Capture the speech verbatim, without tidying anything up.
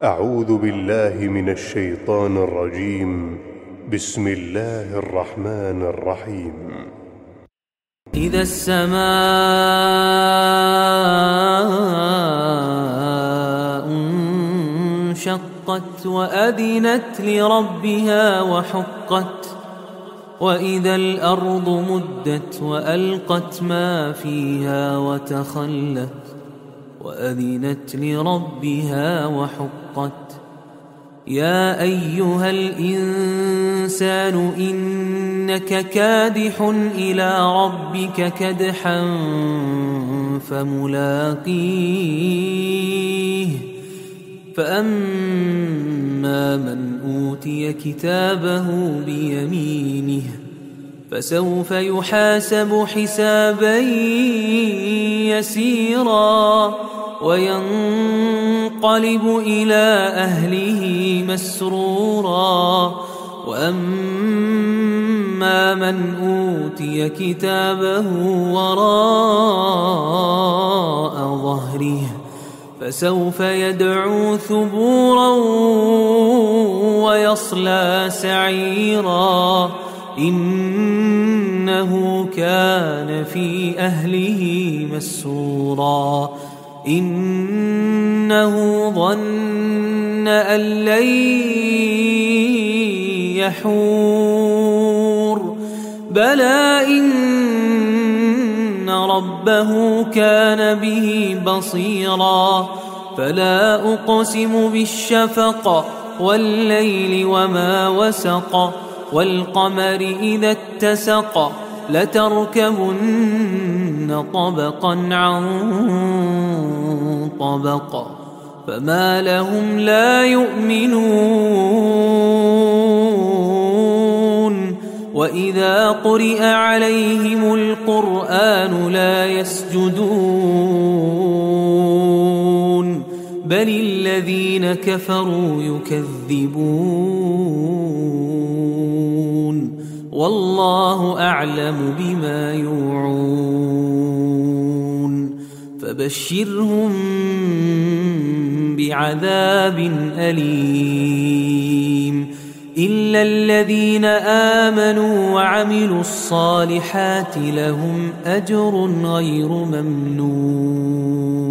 أعوذ بالله من الشيطان الرجيم. بسم الله الرحمن الرحيم. إذا السماء انشقت وأذنت لربها وحقت وإذا الأرض مدت وألقت ما فيها وتخلت وأذنت لربها وحقت يا أيها الإنسان إنك كادح إلى ربك كدحا فملاقيه فأما من أوتي كتابه بيمينه فسوف يحاسب حسابا يسيرا وينقلب إلى أهله مسرورا وأما من أوتي كتابه وراء ظهره فسوف يدعو ثبورا ويصلى سعيرا إنه كان في أهله مسرورا إنه ظن أن لن يحور بلى إن ربه كان به بصيرا فلا أقسم بالشفق والليل وما وسق والقمر إذا اتسق لتركبن طبقا عن طبق فما لهم لا يؤمنون وإذا قرئ عليهم القرآن لا يسجدون بل الذين كفروا يكذبون والله أعلم بما يوعون فبشرهم بعذاب أليم إلا الذين آمنوا وعملوا الصالحات لهم أجر غير ممنون.